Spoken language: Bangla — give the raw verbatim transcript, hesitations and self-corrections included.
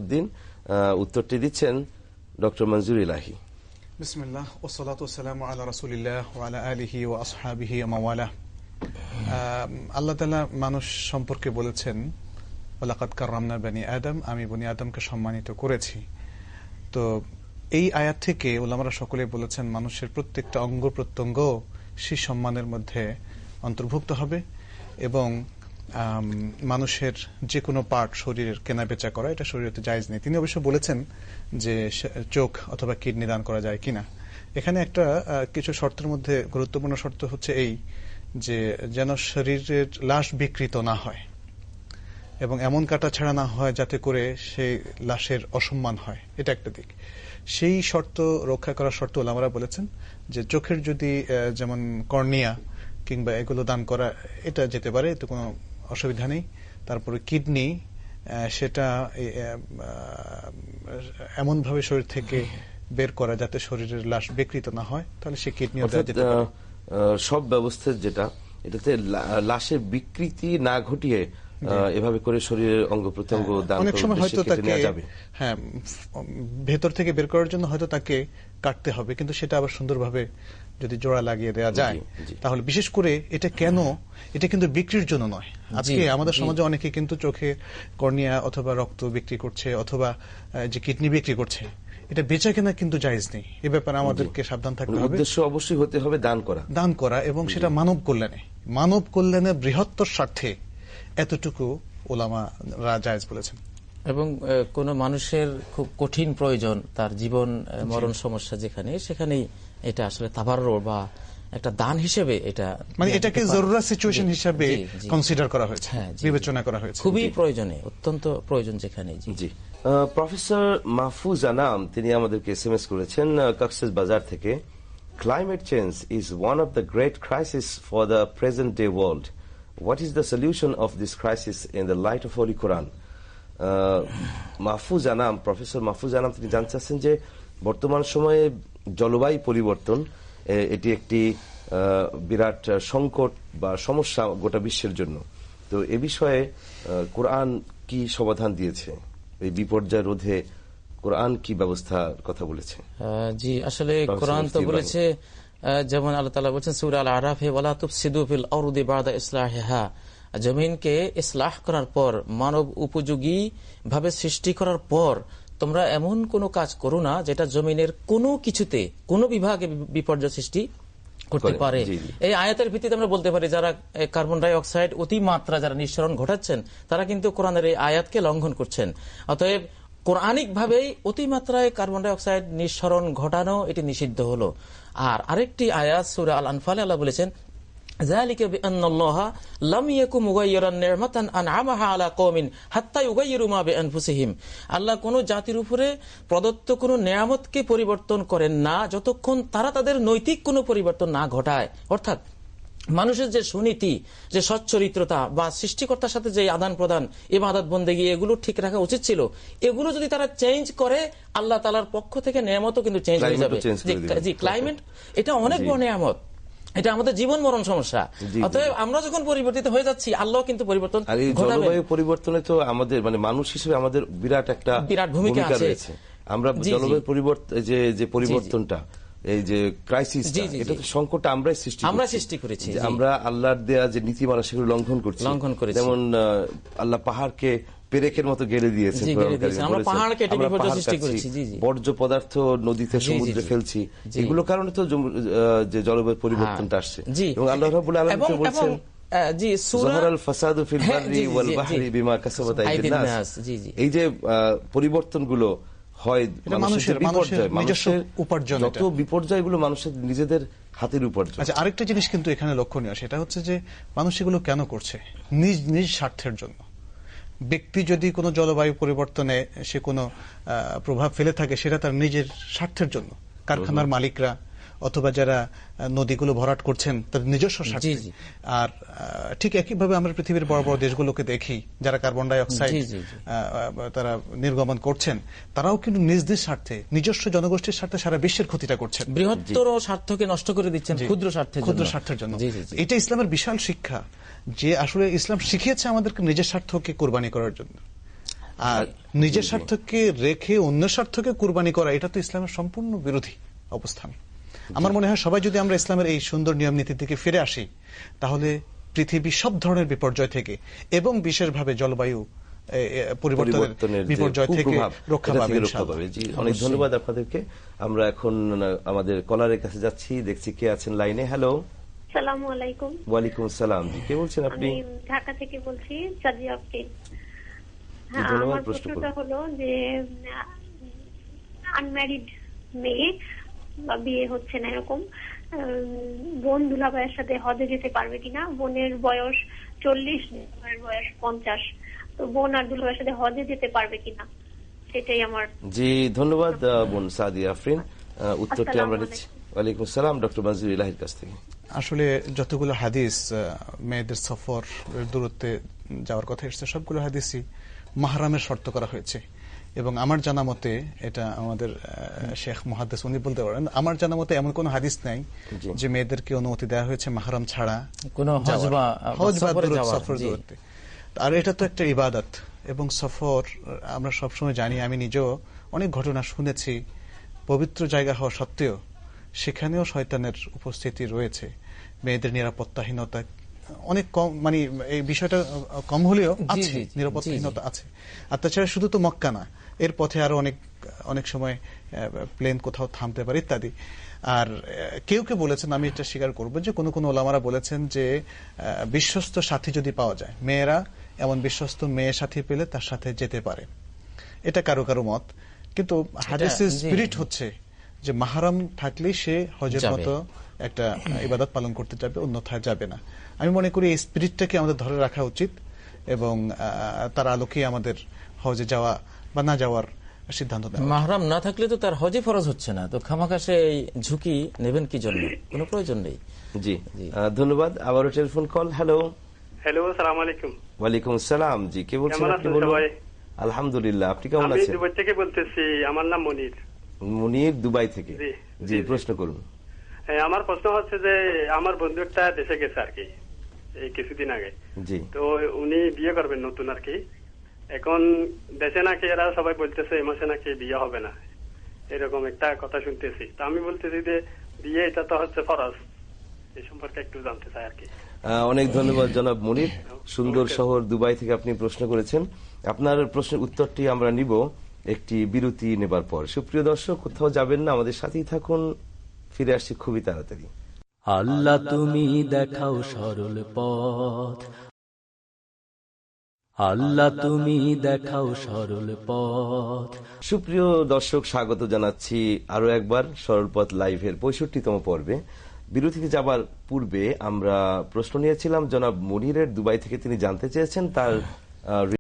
সাইফুদ্দিন। উত্তরটি দিচ্ছেন ডক্টর মনজুর ইলাহি। বিসমিল্লাহ ওয়াসসালাতু ওয়াসসালামু আলা রাসূলিল্লাহ ওয়া আলা আলিহি ওয়া আসহাবিহি ওয়া মাওয়ালা। আল্লাহ তাআলা মানুষ সম্পর্কে বলেছেন ওয়ালাকাদ কাররামনা বনি আদম, আমি বনি আদমকে সম্মানিত করেছি। তো এই আয়াত থেকে উলামারা সকলে বলেছেন মানুষের প্রত্যেকটা অঙ্গ প্রত্যঙ্গ সেই সম্মানের মধ্যে অন্তর্ভুক্ত হবে এবং মানুষের যে কোনো পার্ট শরীরের কেনা বেচা করা এটা শরীয়তে জায়েজ নেই। তিনি অবশ্য বলেছেন যে চোখ অথবা কিডনি দান করা যায় কিনা। এখানে একটা কিছু শর্তের মধ্যে গুরুত্বপূর্ণ শর্ত হচ্ছে এই যে যেন শরীরের লাশ বিকৃত না হয় এবং এমন কাটা ছাড়া না হয় যাতে করে সেই লাশের অসম্মান হয়, এটা একটা দিক। সেই শর্ত রক্ষা করার শর্ত ওলামারা বলেছেন যে চোখের যদি যেমন কর্নিয়া কিংবা এগুলো দান করা এটা যেতে পারে, তো কোনো অসুবিধা নেই। তারপরে কিডনি সেটা এমন ভাবে শরীর থেকে বের করা যাতে শরীরের লাশ বিকৃত না হয়, তাহলে সে কিডনি সব ব্যবস্থা যেটা এটাতে লাশের বিকৃতি না ঘটিয়ে এভাবে করে শরীরের অঙ্গ প্রত্যঙ্গ দান অনেক সময় হয়তো তাকে হ্যাঁ ভেতর থেকে বের করার জন্য হয়তো তাকে কাটতে হবে, কিন্তু সেটা আবার সুন্দরভাবে যদি জোড়া লাগিয়ে দেওয়া যায় তাহলে, বিশেষ করে এটা কেন, এটা কিন্তু বিক্রির জন্য নয়। আজকে আমাদের সমাজে অনেকে কিন্তু চোখে কর্নিয়া অথবা রক্ত বিক্রি করছে অথবা যে কিডনি বিক্রি করছে, এটা বেচা কেনা কিন্তু জায়েজ নেই। এ ব্যাপারে আমাদেরকে সাবধান থাকতে হবে। উদ্দেশ্য অবশ্যই হতে হবে দান করা, দান করা এবং সেটা মানব কল্যাণে, মানব কল্যাণে বৃহত্তর স্বার্থে এতটুকু ওলামারা জায়েজ বলেছেন। এবং কোন মানুষের খুব কঠিন প্রয়োজন, তার জীবন মরণ সমস্যা যেখানে, সেখানেই এটা আসলে তাবাররুর বা একটা দান হিসেবে এটা মানে এটাকে জরুরা সিচুয়েশন হিসেবে কনসিডার করা হয়েছে, বিবেচনা করা হয়েছে, খুবই প্রয়োজনে, অত্যন্ত প্রয়োজন যেখানে। জি প্রফেসর মাহফুজ আনাম তিনি আমাদেরকে এসএমএস করেছেন কক্সেস বাজার থেকে। Climate change is one of the great crisis for the present day world. What is the solution of this crisis in the light of Holy Quran? Mahfuz Anam, professor Mahfuz Anam তিনি জানতে চাচ্ছেন যে বর্তমান সময়ে জলবায়ু পরিবর্তন এটি একটি বিরাট সংকট বা সমস্যা গোটা বিশ্বের জন্য। তো এ বিষয়ে কোরআন কি সমাধান দিয়েছে? এই বিপর্যয় রোধে কোরআন কি ব্যবস্থার কথা বলেছে? জি আসলে কোরআন তো বলেছে, যেমন আল্লাহ তাআলা বলেছেন সূরা আল আরাফে ওয়ালা তুফসিদু ফিল আরদি বা'দা ইসলাহিহা, জমিনকে ইসলাহ করার পর, মানব উপযোগী ভাবে সৃষ্টি করার পর তোমরা এমন কোনো কাজ করো না যেটা জমিনের কোনো কিছুতে কোনো বিভাগে বিপর্যয় সৃষ্টি করতে পারে। এই আয়াতের ভিত্তিতে আমরা বলতে পারি যারা কার্বন ডাই অক্সাইড অতিমাত্রা যারা নিঃসরণ ঘটাচ্ছেন তারা কিন্তু কোরআনের এই আয়াতকে লঙ্ঘন করছেন। অতএব কোরআনিক ভাবেই অতিমাত্রায় কার্বন ডাই অক্সাইড নিঃসরণ ঘটানো এটি নিষিদ্ধ হলো। আর আরেকটি আয়াত সূরা আল আনফালে আল্লাহ বলেছেন যালিকা বিআন্নাল্লাহা লাম ইয়াকুম মুগায়্যিরান নি'মাতান আন'আমাহা আলা কওমিন হাত্তা ইউগায়্যিরু মা বিআনফুসিহিম। আল্লাহ কোন জাতির উপরে প্রদত্ত কোন নেয়ামতকে পরিবর্তন করেন না যতক্ষণ তারা তাদের নৈতিক কোনো পরিবর্তন না ঘটায়। অর্থাৎ মানুষের যে সুনীতি, যে সচ্চরিত্রতা বা সৃষ্টিকর্তার সাথে যে আদান প্রদান, ইবাদত বন্দেগী এগুলো ঠিক রাখা উচিত ছিল, এগুলো যদি তারা চেঞ্জ করে আল্লাহ তাআলার পক্ষ থেকে নেয়ামতও কিন্তু চেঞ্জ হয়ে যাবে। জি ক্লাইমেট এটা অনেক বড় নেয়ামত, এটা আমাদের জীবন মরণ সমস্যা। অতএব আমরা যখন পরিবর্তিত হয়ে যাচ্ছি আল্লাহ কিন্তু পরিবর্তন ঘটাবেন। জলবায়ু পরিবর্তনে তো আমাদের মানে মানুষ হিসেবে আমাদের বিরাট একটা বিরাট ভূমিকা রয়েছে। আমরা জলবায়ু পরিবর্তন যে যে পরিবর্তনটা, এই যে ক্রাইসিস, এটা তো সংকটটা আমরাই সৃষ্টি আমরা সৃষ্টি করেছি। আমরা আল্লাহর দেয়া যে নীতিমালা সেগুলো লঙ্ঘন করছি লঙ্ঘন করেছি যেমন আল্লাহ পাহাড়কে পেরেকের মতো গেড়ে দিয়েছে, আমরা পাহাড় কেটে বিপর্যয় সৃষ্টি করেছি, বর্জ্য পদার্থ নদীতে সমুদ্রে ফেলছি, এগুলো কারণে তো যে জলবায়ু পরিবর্তনটা আসছে। এবং আল্লাহ রাব্বুল আলামিন বলছেন জি সূরা যাহারাল ফাসাদু ফিল বাররি ওয়াল বাহরি বিমা কাসাবাত আইদিন নাস, এই যে পরিবর্তনগুলো হয় মানুষের বিপর্যয়, মানুষের উপার্জন, যত বিপর্যয় এগুলো মানুষের নিজেদের হাতের উপার্জন। আচ্ছা আরেকটা জিনিস কিন্তু এখানে লক্ষণীয়, সেটা হচ্ছে যে মানুষ এগুলো কেন করছে? নিজ নিজ স্বার্থের জন্য। ব্যক্তি যদি কোনো জলবায়ু পরিবর্তনে সে কোনো প্রভাব ফেলে থাকে সেটা তার নিজের স্বার্থের জন্য। কারখানার মালিকরা অথবা যারা নদীগুলো ভরাট করছেন তাদের নিজস্ব স্বার্থে। আর ঠিক একইভাবে আমরা পৃথিবীর বড় বড় দেশগুলোকে দেখি যারা কার্বন ডাই অক্সাইড তারা নির্গমন করছেন, তারাও কিন্তু নিজ নিজ স্বার্থে, নিজস্ব জনগোষ্ঠীর স্বার্থে সারা বিশ্বের ক্ষতিটা করছেন, বৃহত্তর স্বার্থকে নষ্ট করে দিচ্ছেন ক্ষুদ্র স্বার্থের ক্ষুদ্র স্বার্থের জন্য। এটা ইসলামের বিশাল শিক্ষা যে আসলে ইসলাম শিখিয়েছে আমাদেরকে নিজের স্বার্থকে কোরবানি করার জন্য। আর নিজের স্বার্থকে রেখে অন্য স্বার্থকে কুরবানি করা, এটা তো ইসলামের সম্পূর্ণ বিরোধী অবস্থান। আমার মনে হয় সবাই যদি আমরা ইসলামের এই সুন্দর নিয়ম নীতির দিকে ফিরে আসি, তাহলে পৃথিবী সব ধরনের বিপর্যয় থেকে এবং বিশেষভাবে জলবায়ু পরিবর্তনের বিপর্যয় থেকে রক্ষা পাবে। জি, অনেক ধন্যবাদ আপনাদেরকে। আমরা এখন আমাদের কলারের কাছে যাচ্ছি, দেখছি কে আছেন লাইনে। হ্যালো, আসসালামু আলাইকুম। ওয়ালাইকুম আসসালাম। জি, কে বলছেন আপনি? আমি ঢাকা থেকে বলছি, সাদিয়া আফরিন। হ্যাঁ, ধন্যবাদ। আমার প্রশ্নটা হলো যে আনম্যারিড মেয়ে বা বিয়ে হচ্ছে না এরকম বোন দুলাভাইয়ের সাথে হজে যেতে পারবে কিনা? বোনের বয়স চল্লিশ, দুলাভাইয়ের বয়স পঞ্চাশ, তো বোন আর দুলাভাইয়ের সাথে হজে যেতে পারবে কিনা, সেটাই আমার। জি, ধন্যবাদ বোন সাদিয়া আফরিন। উত্তরটি আমরা নিচ্ছি। ওয়ালাইকুম আসসালাম, ডক্টর মাজুর ইলাহির কাছ থেকে। আসলে যতগুলো হাদিস মেয়েদের সফর দূরত্বে যাওয়ার কথা এসেছে, সবগুলো হাদিসই মাহরামের শর্ত করা হয়েছে। এবং আমার জানা মতে, এটা আমাদের শেখ মুহাদ্দিস উনি বলতে পারেন, আমার জানা মতে এমন কোন হাদিস নাই যে মেয়েদেরকে অনুমতি দেওয়া হয়েছে মাহরাম ছাড়া কোনো হজ বা সফর দূরত্বে। আর এটা তো একটা ইবাদত এবং সফর, আমরা সবসময় জানি, আমি নিজেও অনেক ঘটনা শুনেছি, পবিত্র জায়গা হওয়া সত্ত্বেও সেখানেও শয়তানের উপস্থিতি রয়েছে। মেয়েদের নিরাপত্তাহীনতা অনেক কম, মানে এই বিষয়টা কম হলেও আছে, নিরাপত্তাহীনতা আছে। আর তাছাড়া শুধু তো মক্কা না, এর পথে আরো অনেক অনেক সময় প্লেন কোথাও থামতে পারে ইত্যাদি। আর কেউ কেউ বলেছেন, আমি এটা স্বীকার করবো, যে কোনো কোনো ওলামারা বলেছেন যে বিশ্বস্ত সাথী যদি পাওয়া যায়, মেয়েরা এমন বিশ্বস্ত মেয়ে সাথী পেলে তার সাথে যেতে পারে। এটা কারো কারো মত, কিন্তু হাদিসের স্পিরিট হচ্ছে যে মাহরাম থাকলেই সে হজের মতো একটা ইবাদত পালন করতে যাবে, অন্যথায় যাবে না। আমি মনে করি এই স্পিরিটটাকে আমাদের ধরে রাখা উচিত এবং তার আলোকে আমাদের হজে যাওয়া বা না যাওয়ার সিদ্ধান্ত নেওয়া। মাহরাম না থাকলে তো তার হজে ফরজ হচ্ছে না, তো খামাখা সে এই ঝুঁকি নেবেন কি জন্য? কোনো প্রয়োজন নেই। জি, ধন্যবাদ। আবারও টেলিফোন কল। হ্যালো। হ্যালো, আসসালামু আলাইকুম। ওয়ালাইকুম আসসালাম। জি, কে বলছেন আপনি? বলুন। আলহামদুলিল্লাহ, আপনি কেমন আছেন? আমি দুবাই থেকে বলতেছি, আমার নাম মনির। মনির, দুবাই থেকে। জি, প্রশ্ন করুন। হ্যাঁ, আমার প্রশ্ন হচ্ছে যে আমার বন্ধু একটা দেশে গেছে আর কি এই কিছুদিন আগে। জি, তো উনি বিয়ে করবেন নতুন আর কি। এখন দেশে নাকি এরা সবাই বলতেছে এই মাসে নাকি বিয়ে হবে না, এরকম একটা কথা শুনতেছি। তো আমি বলতেছি যে বিয়ে এটা তো হচ্ছে ফরজ, এই সম্পর্কে একটু জানতে চাই আর কি। অনেক ধন্যবাদ জনাব মনির, সুন্দর শহর দুবাই থেকে আপনি প্রশ্ন করেছেন। আপনার প্রশ্নের উত্তরটি আমরা নিব একটি বিরতি নেবার পর। সুপ্রিয় দর্শক, কোথাও যাবেন না, আমাদের সাথেই থাকুন, ফিরে আসছি খুবই তাড়াতাড়ি। আল্লাহ তুমি দেখাও সরল পথ, আল্লাহ তুমি দেখাও সরল পথ। সুপ্রিয় দর্শক, স্বাগত জানাচ্ছি আরো একবার সরল পথ লাইভের পঁয়ষট্টিতম পর্বে। বিরতিতে যাবার পূর্বে আমরা প্রশ্ন নিয়েছিলাম জনাব মনিরের, দুবাই থেকে। তিনি জানতে চেয়েছেন তার